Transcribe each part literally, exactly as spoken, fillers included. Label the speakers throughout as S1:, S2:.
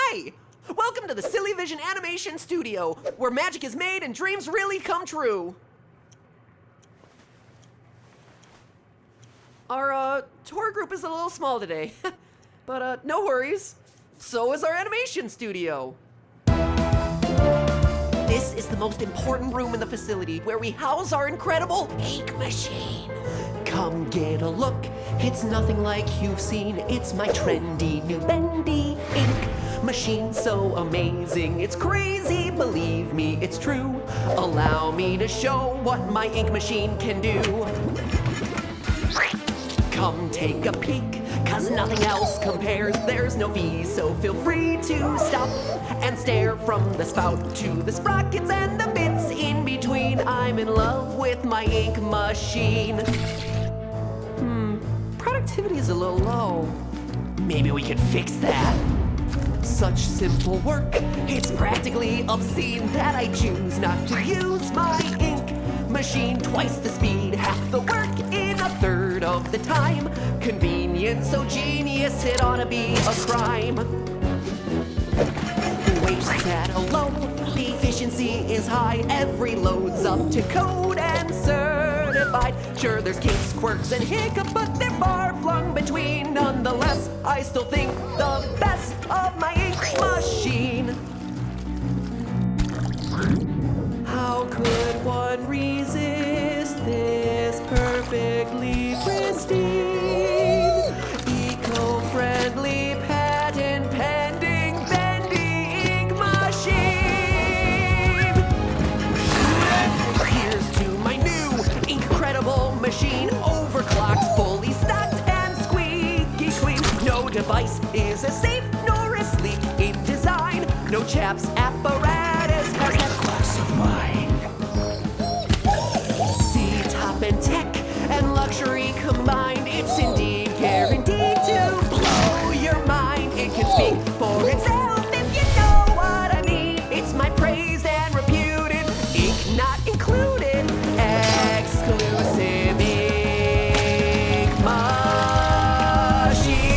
S1: Hi! Welcome to the Silly Vision Animation Studio, where magic is made and dreams really come true. Our uh, tour group is a little small today, but uh, no worries. So is our animation studio. This is the most important room in the facility, where we house our incredible ink machine. Come get a look, it's nothing like you've seen. It's my trendy new bendy ink machine, so amazing, it's crazy, believe me, it's true. Allow me to show what my ink machine can do. Come take a peek, cause nothing else compares. There's no fees, so feel free to stop and stare, from the spout to the sprockets and the bits in between. I'm in love with my ink machine. Hmm, productivity is a little low. Maybe we could fix that. Such simple work, it's practically obscene that I choose not to use my ink machine. Twice the speed, half the work in a third of the time. Convenience so genius, it ought to be a crime. Waste at a low, the efficiency is high. Every load's up to code and certified. Sure, there's kinks, quirks, and hiccups, but they're far flung between. Nonetheless, I still think the best of my ink machine. How could one resist this perfectly pristine, eco-friendly, patent-pending, bendy ink machine? Here's to my new, incredible machine. Overclocked, fully stocked, and squeaky clean. No device is as safe nor as sleek in design. No chaps apparatus has that class of mind. See, top and tech and luxury combined, it's indeed guaranteed to blow your mind. It can speak for itself if you know what I mean. It's my praised and reputed, ink not included, exclusive ink machine.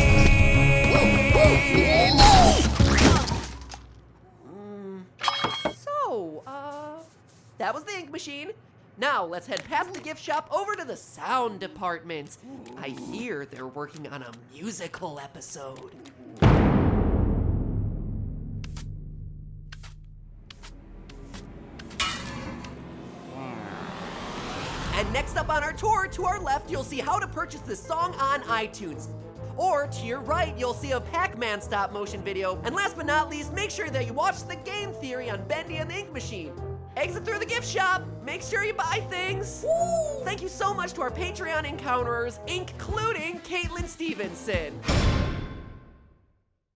S1: Mm, so, uh, that was the ink machine. Now, let's head past the gift shop over to the sound department. I hear they're working on a musical episode. And next up on our tour, to our left, you'll see how to purchase this song on iTunes. Or to your right, you'll see a Pac-Man stop motion video. And last but not least, make sure that you watch the game theory on Bendy and the Ink Machine. Exit through the gift shop. Make sure you buy things. Woo! Thank you so much to our Patreon encounterers, including Caitlin Stevenson.